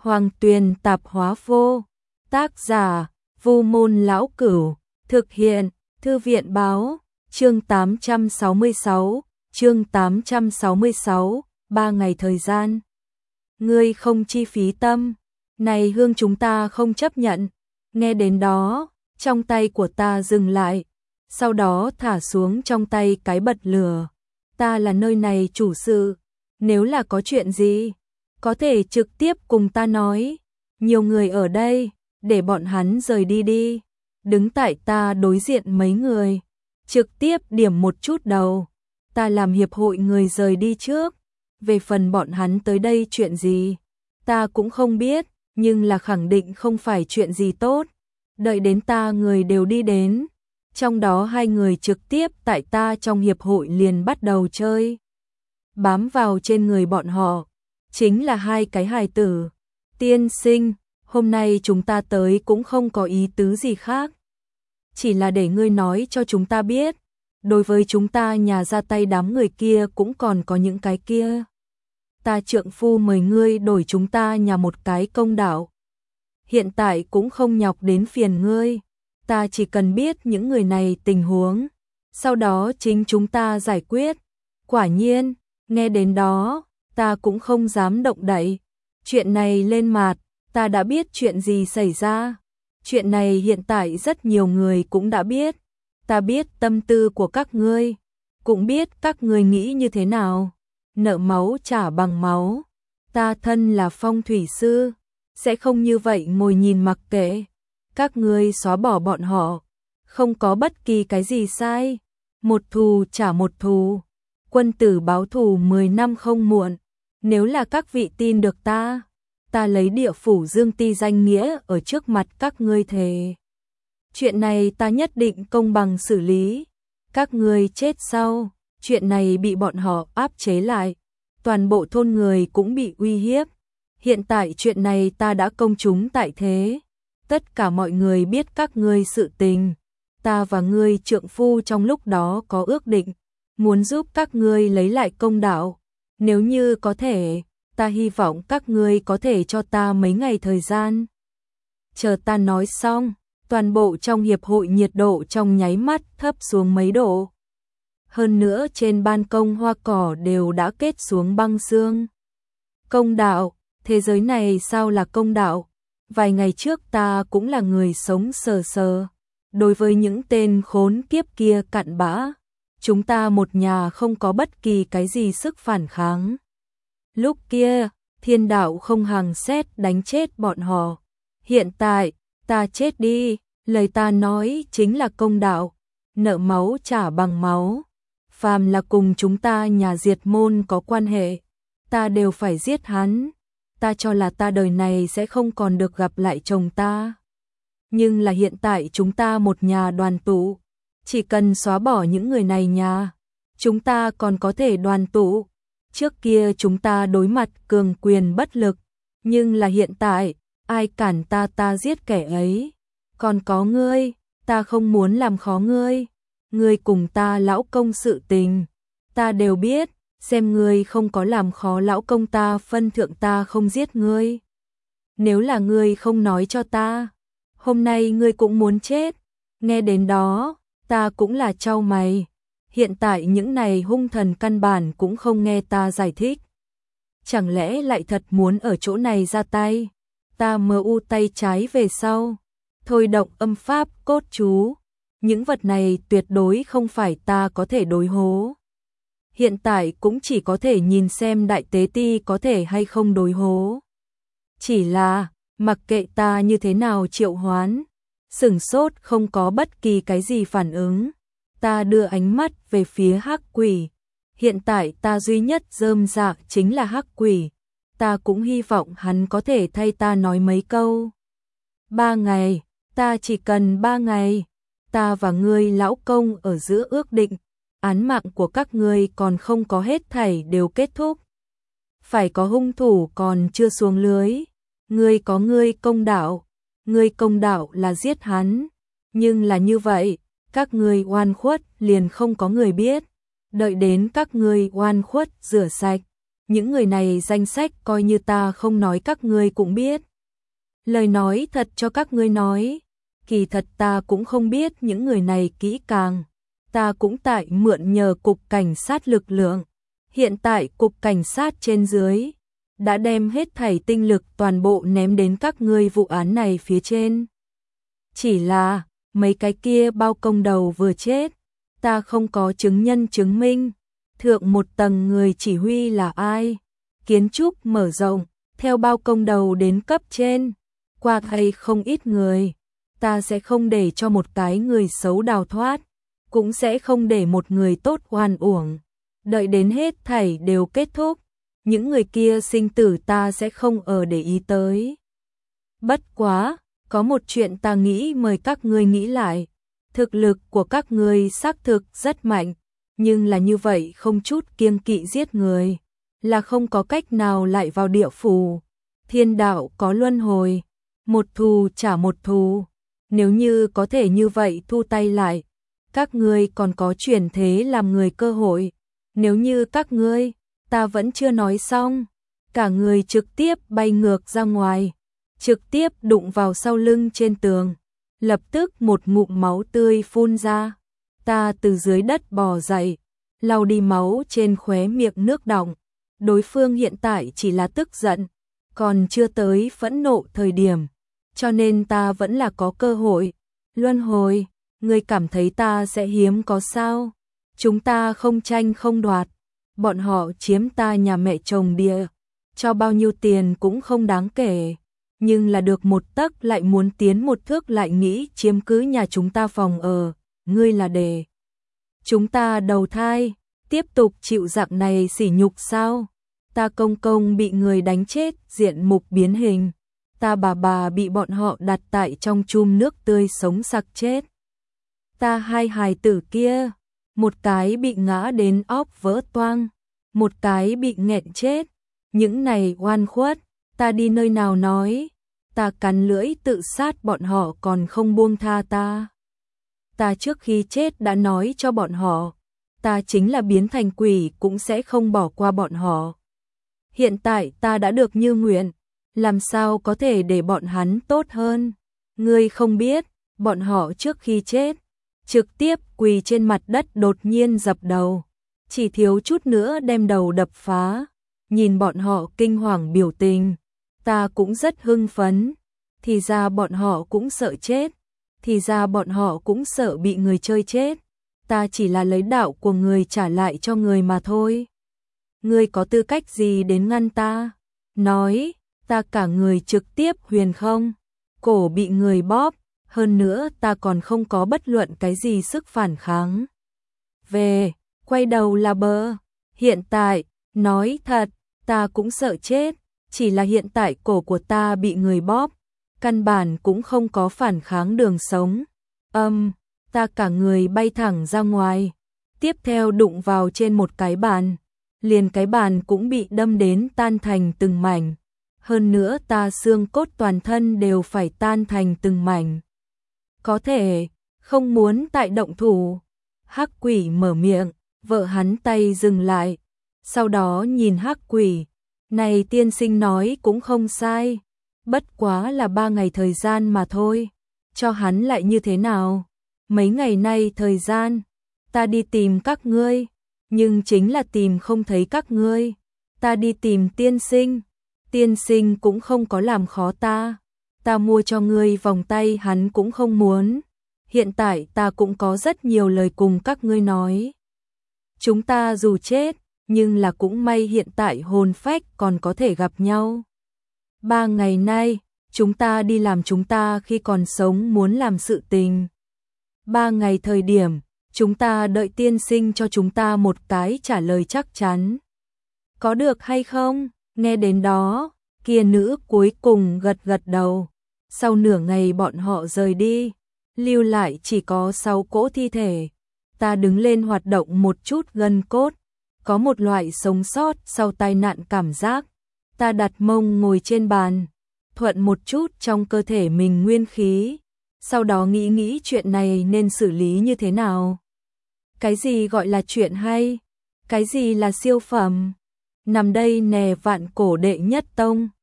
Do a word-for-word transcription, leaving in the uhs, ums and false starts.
Hoàng Tuyền Tạp Hóa Vô. Tác giả: Vu Môn Lão Cửu. Thực hiện: Thư viện Báo. Chương tám trăm sáu mươi sáu. Chương tám trăm sáu mươi sáu. Ba ngày thời gian. Ngươi không chi phí tâm. Này hương chúng ta không chấp nhận. Nghe đến đó, trong tay của ta dừng lại. Sau đó thả xuống trong tay cái bật lửa. Ta là nơi này chủ sự. Nếu là có chuyện gì, có thể trực tiếp cùng ta nói. Nhiều người ở đây, để bọn hắn rời đi đi. Đứng tại ta đối diện mấy người, trực tiếp điểm một chút đầu. Ta làm hiệp hội người rời đi trước. Về phần bọn hắn tới đây chuyện gì, ta cũng không biết, nhưng là khẳng định không phải chuyện gì tốt. Đợi đến ta người đều đi đến, trong đó hai người trực tiếp tại ta trong hiệp hội liền bắt đầu chơi. Bám vào trên người bọn họ, chính là hai cái hài tử. Tiên sinh, hôm nay chúng ta tới cũng không có ý tứ gì khác. Chỉ là để ngươi nói cho chúng ta biết, đối với chúng ta nhà ra tay đám người kia cũng còn có những cái kia. Ta trượng phu mời ngươi đổi chúng ta nhà một cái công đạo. Hiện tại cũng không nhọc đến phiền ngươi. Ta chỉ cần biết những người này tình huống, sau đó chính chúng ta giải quyết. Quả nhiên, nghe đến đó, ta cũng không dám động đậy. Chuyện này lên mặt, ta đã biết chuyện gì xảy ra. Chuyện này hiện tại rất nhiều người cũng đã biết. Ta biết tâm tư của các ngươi, cũng biết các ngươi nghĩ như thế nào. Nợ máu trả bằng máu. Ta thân là phong thủy sư, sẽ không như vậy ngồi nhìn mặc kệ. Các ngươi xóa bỏ bọn họ, không có bất kỳ cái gì sai. Một thù trả một thù. Quân tử báo thù mười năm không muộn. Nếu là các vị tin được ta, ta lấy địa phủ Dương Ti danh nghĩa ở trước mặt các ngươi thề. Chuyện này ta nhất định công bằng xử lý. Các ngươi chết sau, chuyện này bị bọn họ áp chế lại. Toàn bộ thôn người cũng bị uy hiếp. Hiện tại chuyện này ta đã công chúng tại thế. Tất cả mọi người biết các ngươi sự tình. Ta và ngươi trượng phu trong lúc đó có ước định, muốn giúp các ngươi lấy lại công đạo. Nếu như có thể, ta hy vọng các ngươi có thể cho ta mấy ngày thời gian. Chờ ta nói xong, toàn bộ trong hiệp hội nhiệt độ trong nháy mắt thấp xuống mấy độ. Hơn nữa trên ban công hoa cỏ đều đã kết xuống băng sương. Công đạo, thế giới này sao là công đạo? Vài ngày trước ta cũng là người sống sờ sờ. Đối với những tên khốn kiếp kia cặn bã, chúng ta một nhà không có bất kỳ cái gì sức phản kháng. Lúc kia, thiên đạo không hằng xét đánh chết bọn họ. Hiện tại, ta chết đi, lời ta nói chính là công đạo. Nợ máu trả bằng máu. Phàm là cùng chúng ta nhà diệt môn có quan hệ, ta đều phải giết hắn. Ta cho là ta đời này sẽ không còn được gặp lại chồng ta. Nhưng là hiện tại chúng ta một nhà đoàn tụ. Chỉ cần xóa bỏ những người này nhà, chúng ta còn có thể đoàn tụ. Trước kia chúng ta đối mặt cường quyền bất lực, nhưng là hiện tại, ai cản ta ta giết kẻ ấy. Còn có ngươi, ta không muốn làm khó ngươi. Ngươi cùng ta lão công sự tình, ta đều biết, xem ngươi không có làm khó lão công ta phân thượng ta không giết ngươi. Nếu là ngươi không nói cho ta, hôm nay ngươi cũng muốn chết. Nghe đến đó, ta cũng là chau mày. Hiện tại những này hung thần căn bản cũng không nghe ta giải thích. Chẳng lẽ lại thật muốn ở chỗ này ra tay? Ta mờ u tay trái về sau, thôi động âm pháp cốt chú. Những vật này tuyệt đối không phải ta có thể đối hố. Hiện tại cũng chỉ có thể nhìn xem đại tế ti có thể hay không đối hố. Chỉ là, mặc kệ ta như thế nào triệu hoán, sửng sốt không có bất kỳ cái gì phản ứng. Ta đưa ánh mắt về phía hắc quỷ. Hiện tại ta duy nhất rơm rạ chính là hắc quỷ. Ta cũng hy vọng hắn có thể thay ta nói mấy câu. Ba ngày, ta chỉ cần ba ngày. Ta và ngươi lão công ở giữa ước định, án mạng của các ngươi còn không có hết thảy đều kết thúc. Phải có hung thủ còn chưa xuống lưới. Ngươi có ngươi công đạo, ngươi công đạo là giết hắn. Nhưng là như vậy, các ngươi oan khuất liền không có người biết. Đợi đến các ngươi oan khuất rửa sạch, những người này danh sách coi như ta không nói các ngươi cũng biết. Lời nói thật cho các ngươi nói, kỳ thật ta cũng không biết những người này kỹ càng. Ta cũng tại mượn nhờ cục cảnh sát lực lượng. Hiện tại cục cảnh sát trên dưới đã đem hết thảy tinh lực toàn bộ ném đến các ngươi vụ án này phía trên. Chỉ là mấy cái kia bao công đầu vừa chết, ta không có chứng nhân chứng minh. Thượng một tầng người chỉ huy là ai? Kiến trúc mở rộng, theo bao công đầu đến cấp trên, qua hay không ít người. Ta sẽ không để cho một cái người xấu đào thoát, cũng sẽ không để một người tốt oan uổng. Đợi đến hết thảy đều kết thúc, những người kia sinh tử ta sẽ không ở để ý tới. Bất quá, có một chuyện ta nghĩ mời các ngươi nghĩ lại. Thực lực của các ngươi xác thực rất mạnh, nhưng là như vậy không chút kiêng kỵ giết người, là không có cách nào lại vào địa phủ. Thiên đạo có luân hồi, một thù trả một thù. Nếu như có thể như vậy thu tay lại, các ngươi còn có chuyển thế làm người cơ hội. Nếu như các ngươi, ta vẫn chưa nói xong, cả người trực tiếp bay ngược ra ngoài, trực tiếp đụng vào sau lưng trên tường, lập tức một ngụm máu tươi phun ra. Ta từ dưới đất bò dậy, lau đi máu trên khóe miệng nước đọng. Đối phương hiện tại chỉ là tức giận, còn chưa tới phẫn nộ thời điểm, cho nên ta vẫn là có cơ hội. Luân hồi, ngươi cảm thấy ta sẽ hiếm có sao? Chúng ta không tranh không đoạt, bọn họ chiếm ta nhà mẹ chồng địa, cho bao nhiêu tiền cũng không đáng kể, nhưng là được một tấc lại muốn tiến một thước, lại nghĩ chiếm cứ nhà chúng ta phòng ở. Ngươi là để chúng ta đầu thai, tiếp tục chịu dạng này sỉ nhục sao? Ta công công bị người đánh chết, diện mục biến hình. Ta bà bà bị bọn họ đặt tại trong chum nước tươi sống sặc chết. Ta hai hài tử kia, một cái bị ngã đến óc vỡ toang, một cái bị nghẹn chết. Những này oan khuất, ta đi nơi nào nói? Ta cắn lưỡi tự sát, bọn họ còn không buông tha ta. Ta trước khi chết đã nói cho bọn họ, ta chính là biến thành quỷ cũng sẽ không bỏ qua bọn họ. Hiện tại ta đã được như nguyện, làm sao có thể để bọn hắn tốt hơn? Ngươi không biết, bọn họ trước khi chết, trực tiếp quỳ trên mặt đất đột nhiên dập đầu, chỉ thiếu chút nữa đem đầu đập phá. Nhìn bọn họ kinh hoàng biểu tình, ta cũng rất hưng phấn. Thì ra bọn họ cũng sợ chết, thì ra bọn họ cũng sợ bị người chơi chết. Ta chỉ là lấy đạo của người trả lại cho người mà thôi. Ngươi có tư cách gì đến ngăn ta? Nói, ta cả người trực tiếp huyền không, cổ bị người bóp, hơn nữa ta còn không có bất luận cái gì sức phản kháng. Về, quay đầu là bờ. Hiện tại, nói thật, ta cũng sợ chết, chỉ là hiện tại cổ của ta bị người bóp, căn bản cũng không có phản kháng đường sống. Âm, ta cả người bay thẳng ra ngoài, tiếp theo đụng vào trên một cái bàn, liền cái bàn cũng bị đâm đến tan thành từng mảnh. Hơn nữa ta xương cốt toàn thân đều phải tan thành từng mảnh. Có thể, không muốn tại động thủ. Hắc quỷ mở miệng, vợ hắn tay dừng lại, sau đó nhìn hắc quỷ. Này tiên sinh nói cũng không sai, bất quá là ba ngày thời gian mà thôi, cho hắn lại như thế nào? Mấy ngày nay thời gian, ta đi tìm các ngươi, nhưng chính là tìm không thấy các ngươi. Ta đi tìm tiên sinh, tiên sinh cũng không có làm khó ta. Ta mua cho ngươi vòng tay hắn cũng không muốn. Hiện tại ta cũng có rất nhiều lời cùng các ngươi nói. Chúng ta dù chết, nhưng là cũng may hiện tại hồn phách còn có thể gặp nhau. Ba ngày nay, chúng ta đi làm chúng ta khi còn sống muốn làm sự tình. Ba ngày thời điểm, chúng ta đợi tiên sinh cho chúng ta một cái trả lời chắc chắn. Có được hay không? Nghe đến đó, kia nữ cuối cùng gật gật đầu. Sau nửa ngày bọn họ rời đi, lưu lại chỉ có sáu cỗ thi thể. Ta đứng lên hoạt động một chút gân cốt, có một loại sống sót sau tai nạn cảm giác. Ta đặt mông ngồi trên bàn, thuận một chút trong cơ thể mình nguyên khí, sau đó nghĩ nghĩ chuyện này nên xử lý như thế nào. Cái gì gọi là chuyện hay? Cái gì là siêu phẩm? nằm đây nè vạn cổ đệ nhất tông.